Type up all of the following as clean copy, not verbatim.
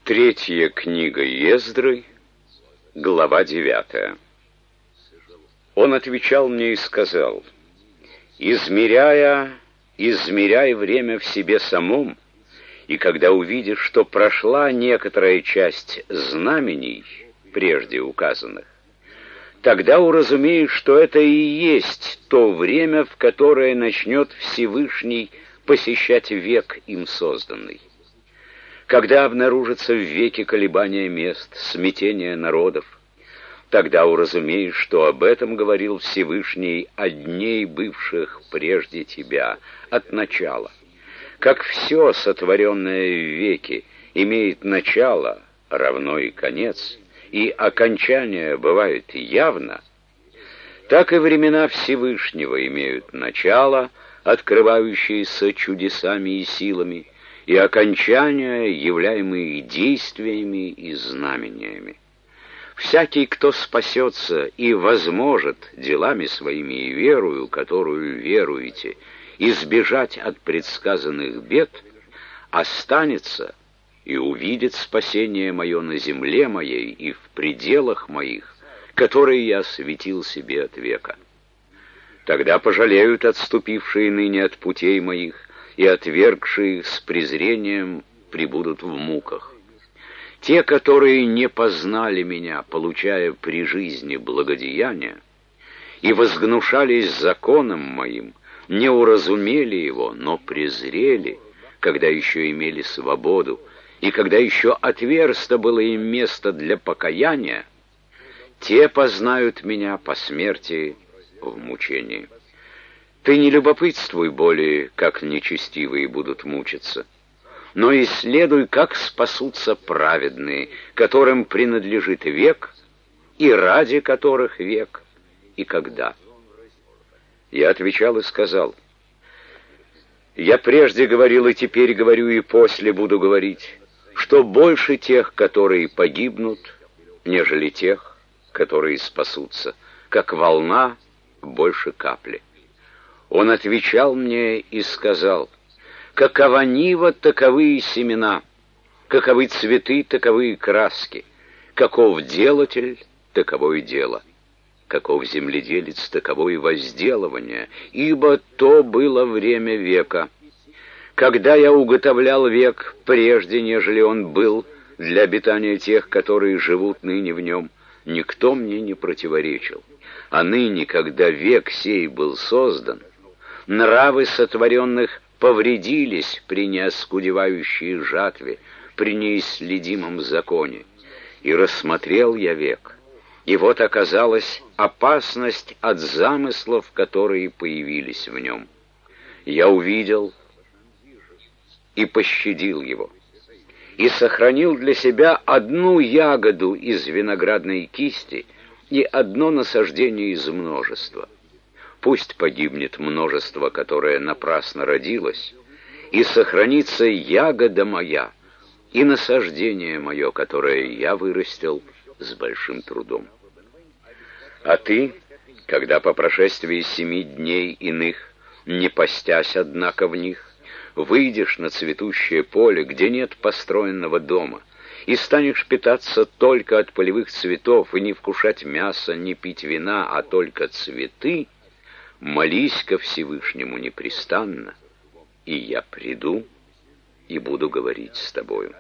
Третья книга Ездры, глава 9. Он отвечал мне и сказал: измеряй время в себе самом, и когда увидишь, что прошла некоторая часть знамений, прежде указанных, тогда уразумеешь, что это и есть то время, в которое начнет Всевышний посещать век им созданный. Когда обнаружится в веке колебания мест, смятение народов, тогда уразумеешь, что об этом говорил Всевышний от дней, бывших прежде тебя, от начала. Как все, сотворенное в веке, имеет начало, равно и конец, и окончание бывает явно, так и времена Всевышнего имеют начало, открывающееся чудесами и силами, и окончания, являемые действиями и знамениями. Всякий, кто спасется и возможет делами своими и верою, которую веруете, избежать от предсказанных бед, останется и увидит спасение мое на земле моей и в пределах моих, которые я осветил себе от века. Тогда пожалеют отступившие ныне от путей моих, и отвергшие их с презрением пребудут в муках. Те, которые не познали меня, получая при жизни благодеяния, и возгнушались законом моим, не уразумели его, но презрели, когда еще имели свободу, и когда еще отверсто было им место для покаяния, те познают меня по смерти в мучении. Ты не любопытствуй более, как нечестивые будут мучиться, но исследуй, как спасутся праведные, которым принадлежит век, и ради которых век, и когда. Я отвечал и сказал: я прежде говорил, и теперь говорю, и после буду говорить, что больше тех, которые погибнут, нежели тех, которые спасутся, как волна больше капли. Он отвечал мне и сказал: какова нива, таковы и семена, каковы цветы, таковы и краски, каков делатель, таково и дело, каков земледелец, таково и возделывание, ибо то было время века. Когда я уготовлял век, прежде нежели он был, для обитания тех, которые живут ныне в нем, никто мне не противоречил. А ныне, когда век сей был создан, нравы сотворенных повредились при неоскудевающей жатве, при неисследимом законе. И рассмотрел я век, и вот оказалась опасность от замыслов, которые появились в нем. Я увидел и пощадил его, и сохранил для себя одну ягоду из виноградной кисти и одно насаждение из множества. Пусть погибнет множество, которое напрасно родилось, и сохранится ягода моя и насаждение мое, которое я вырастил с большим трудом. А ты, когда по прошествии 7 дней иных, не постясь, однако, в них, выйдешь на цветущее поле, где нет построенного дома, и станешь питаться только от полевых цветов, и не вкушать мяса, не пить вина, а только цветы, молись ко Всевышнему непрестанно, и я приду и буду говорить с тобою.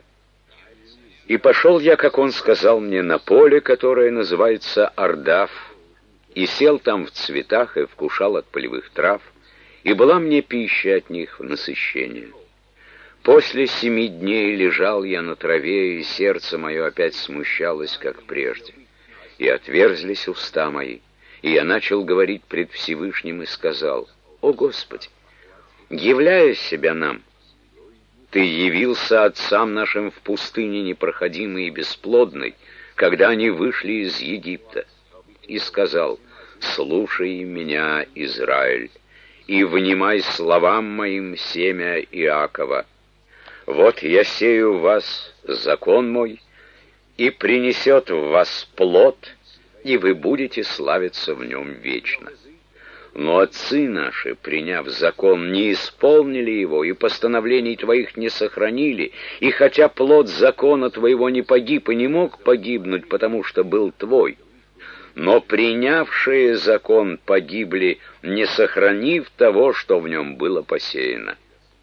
И пошел я, как он сказал мне, на поле, которое называется Ардаф, и сел там в цветах и вкушал от полевых трав, и была мне пища от них в насыщение. После 7 дней лежал я на траве, и сердце мое опять смущалось, как прежде, и отверзлись уста мои. И я начал говорить пред Всевышним и сказал: «О Господи, являя себя нам, Ты явился отцам нашим в пустыне непроходимой и бесплодной, когда они вышли из Египта, и сказал: слушай меня, Израиль, и внимай словам моим, семя Иакова. Вот я сею в вас закон мой, и принесет в вас плод, и вы будете славиться в нем вечно. Но отцы наши, приняв закон, не исполнили его, и постановлений твоих не сохранили, и хотя плод закона твоего не погиб и не мог погибнуть, потому что был твой, но принявшие закон погибли, не сохранив того, что в нем было посеяно.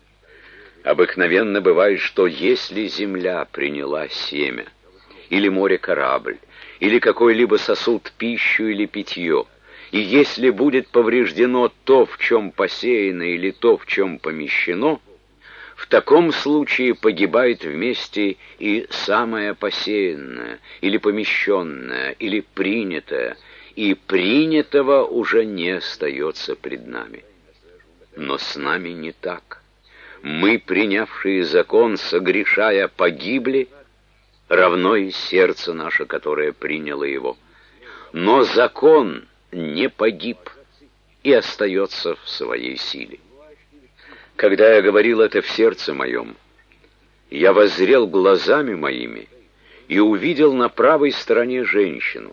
Обыкновенно бывает, что если земля приняла семя, или море корабль, или какой-либо сосуд пищу или питье, и если будет повреждено то, в чем посеяно, или то, в чем помещено, в таком случае погибает вместе и самое посеянное, или помещенное, или принятое, и принятого уже не остается пред нами. Но с нами не так. Мы, принявшие закон, согрешая, погибли, равно и сердце наше, которое приняло его. Но закон не погиб и остается в своей силе. Когда я говорил это в сердце моем, я воззрел глазами моими и увидел на правой стороне женщину.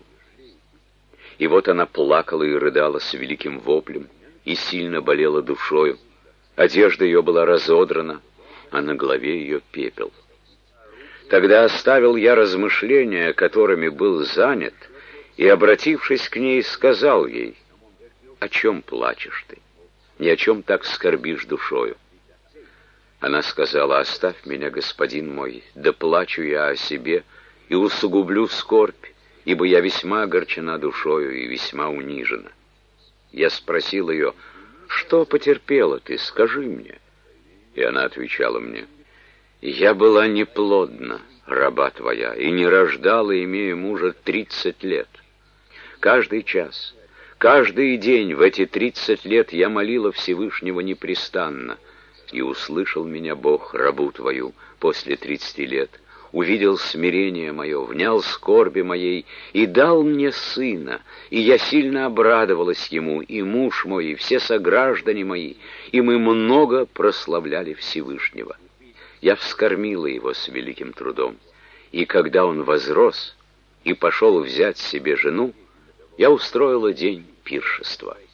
И вот она плакала и рыдала с великим воплем, и сильно болела душою. Одежда ее была разодрана, а на голове ее пепел. Тогда оставил я размышления, которыми был занят, и, обратившись к ней, сказал ей: «О чем плачешь ты? Ни о чем так скорбишь душою?» Она сказала: «Оставь меня, господин мой, да плачу я о себе и усугублю скорбь, ибо я весьма огорчена душою и весьма унижена». Я спросил ее: «Что потерпела ты, скажи мне?» И она отвечала мне: «Я была неплодна, раба твоя, и не рождала, имея мужа 30 лет. Каждый час, каждый день в эти 30 лет я молила Всевышнего непрестанно, и услышал меня Бог, рабу твою, после 30 лет, увидел смирение мое, внял скорби моей и дал мне сына, и я сильно обрадовалась ему, и муж мой, и все сограждане мои, и мы много прославляли Всевышнего. Я вскормила его с великим трудом, и когда он возрос и пошел взять себе жену, я устроила день пиршества.